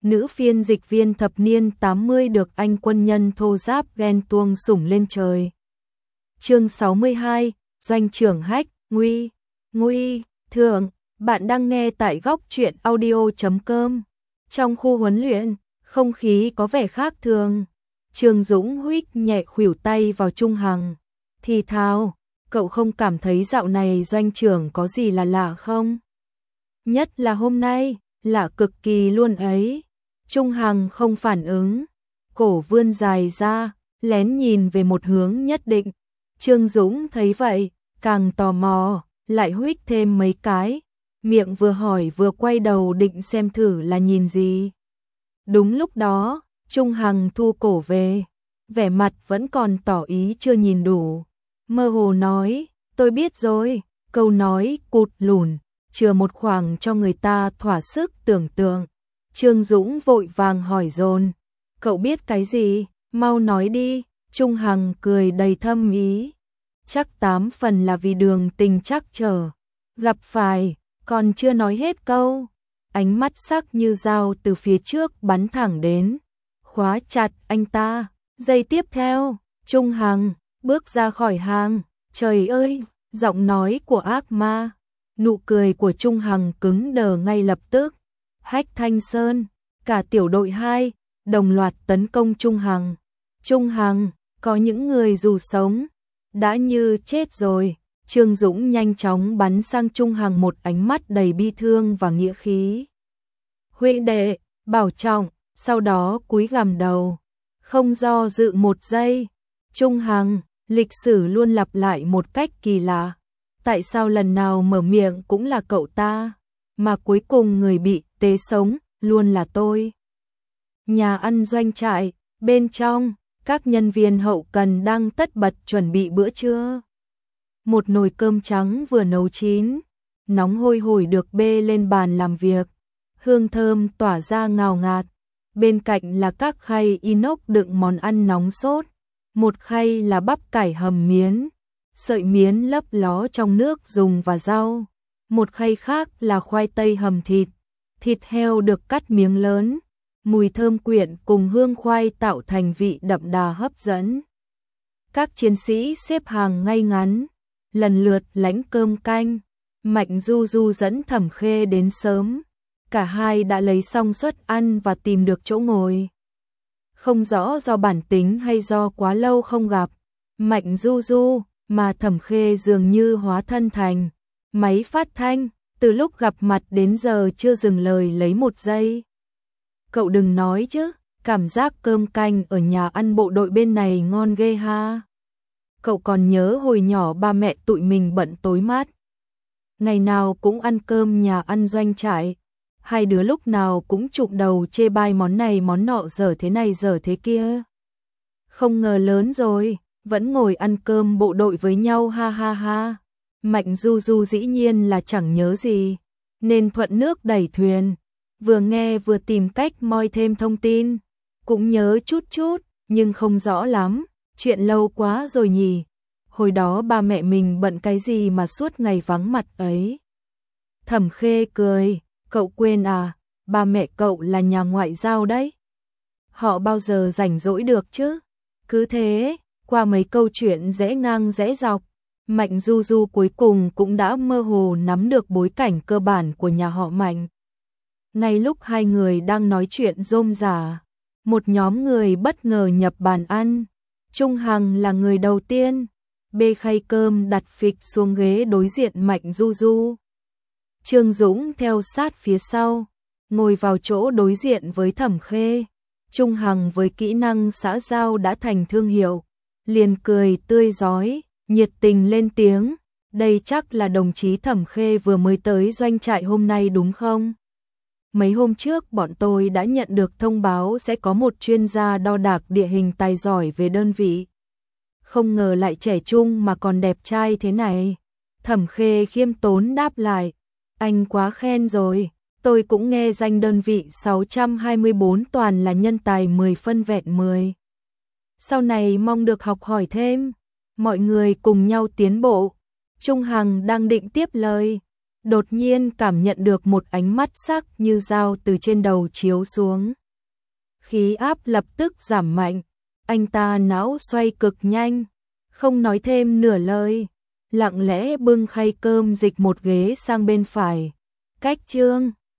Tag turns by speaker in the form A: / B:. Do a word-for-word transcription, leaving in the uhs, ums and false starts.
A: nữ phiên dịch viên thập niên tám mươi được anh quân nhân thô giáp ghen tuông sủng lên trời. Chương sáu mươi hai, Doanh trưởng Hách, nguy, nguy, thượng, bạn đang nghe tại góc truyện audio chấm com. Trong khu huấn luyện, không khí có vẻ khác thường. Trương Dũng huých nhẹ khuỷu tay vào Trung Hằng, thì thào, cậu không cảm thấy dạo này Doanh trưởng có gì là lạ không? Nhất là hôm nay, lạ cực kỳ luôn ấy. Trung Hằng không phản ứng, cổ vươn dài ra, lén nhìn về một hướng nhất định. Trương Dũng thấy vậy, càng tò mò, lại huých thêm mấy cái, miệng vừa hỏi vừa quay đầu định xem thử là nhìn gì. Đúng lúc đó, Trung Hằng thu cổ về, vẻ mặt vẫn còn tỏ ý chưa nhìn đủ. Mơ hồ nói, tôi biết rồi, câu nói cụt lùn, chừa một khoảng cho người ta thỏa sức tưởng tượng. Trương Dũng vội vàng hỏi dồn, cậu biết cái gì, mau nói đi. Trung Hằng cười đầy thâm ý, chắc tám phần là vì đường tình trắc trở, gặp phải, còn chưa nói hết câu. Ánh mắt sắc như dao từ phía trước bắn thẳng đến, khóa chặt anh ta. Giây tiếp theo, Trung Hằng bước ra khỏi hang, trời ơi, giọng nói của ác ma. Nụ cười của Trung Hằng cứng đờ ngay lập tức. Hách Thanh Sơn, cả tiểu đội hai, đồng loạt tấn công Trung Hằng. Trung Hằng, có những người dù sống, đã như chết rồi. Trương Dũng nhanh chóng bắn sang Trung Hằng một ánh mắt đầy bi thương và nghĩa khí. Huynh đệ, bảo trọng, sau đó cúi gằm đầu, không do dự một giây. Trung Hằng, lịch sử luôn lặp lại một cách kỳ lạ. Tại sao lần nào mở miệng cũng là cậu ta, mà cuối cùng người bị tế sống luôn là tôi? Nhà ăn doanh trại, bên trong, các nhân viên hậu cần đang tất bật chuẩn bị bữa trưa. Một nồi cơm trắng vừa nấu chín, nóng hôi hổi được bê lên bàn làm việc, hương thơm tỏa ra ngào ngạt. Bên cạnh là các khay inox đựng món ăn nóng sốt, một khay là bắp cải hầm miến, sợi miến lấp ló trong nước dùng và rau, một khay khác là khoai tây hầm thịt, thịt heo được cắt miếng lớn, mùi thơm quyện cùng hương khoai tạo thành vị đậm đà hấp dẫn. Các chiến sĩ xếp hàng ngay ngắn, lần lượt lãnh cơm canh. Mạnh Du Du dẫn Thẩm Khê đến sớm, cả hai đã lấy xong suất ăn và tìm được chỗ ngồi. Không rõ do bản tính hay do quá lâu không gặp, Mạnh Du Du mà Thẩm Khê dường như hóa thân thành máy phát thanh, từ lúc gặp mặt đến giờ chưa dừng lời lấy một giây. Cậu đừng nói chứ, cảm giác cơm canh ở nhà ăn bộ đội bên này ngon ghê ha. Cậu còn nhớ hồi nhỏ ba mẹ tụi mình bận tối mát, ngày nào cũng ăn cơm nhà ăn doanh trại, hai đứa lúc nào cũng chụp đầu chê bai món này món nọ giờ thế này giờ thế kia. Không ngờ lớn rồi, vẫn ngồi ăn cơm bộ đội với nhau ha ha ha. Mạnh Du Du dĩ nhiên là chẳng nhớ gì, nên thuận nước đẩy thuyền, vừa nghe vừa tìm cách moi thêm thông tin, cũng nhớ chút chút, nhưng không rõ lắm, chuyện lâu quá rồi nhỉ. Hồi đó ba mẹ mình bận cái gì mà suốt ngày vắng mặt ấy. Thẩm Khê cười, cậu quên à, ba mẹ cậu là nhà ngoại giao đấy. Họ bao giờ rảnh rỗi được chứ. Cứ thế, qua mấy câu chuyện rẽ ngang rẽ dọc, Mạnh Du Du cuối cùng cũng đã mơ hồ nắm được bối cảnh cơ bản của nhà họ Mạnh. Ngay lúc hai người đang nói chuyện rôm rả, một nhóm người bất ngờ nhập bàn ăn. Trung Hằng là người đầu tiên, bê khay cơm đặt phịch xuống ghế đối diện Mạnh Du Du. Trương Dũng theo sát phía sau, ngồi vào chỗ đối diện với Thẩm Khê. Trung Hằng với kỹ năng xã giao đã thành thương hiệu, liền cười tươi rói, nhiệt tình lên tiếng, đây chắc là đồng chí Thẩm Khê vừa mới tới doanh trại hôm nay đúng không? Mấy hôm trước bọn tôi đã nhận được thông báo sẽ có một chuyên gia đo đạc địa hình tài giỏi về đơn vị. Không ngờ lại trẻ trung mà còn đẹp trai thế này. Thẩm Khê khiêm tốn đáp lại, anh quá khen rồi, tôi cũng nghe danh đơn vị sáu trăm hai mươi tư toàn là nhân tài mười phân vẹn mười. Sau này mong được học hỏi thêm, mọi người cùng nhau tiến bộ. Trung Hằng đang định tiếp lời, đột nhiên cảm nhận được một ánh mắt sắc như dao từ trên đầu chiếu xuống. Khí áp lập tức giảm mạnh, anh ta não xoay cực nhanh, không nói thêm nửa lời, lặng lẽ bưng khay cơm dịch một ghế sang bên phải. Cách Trương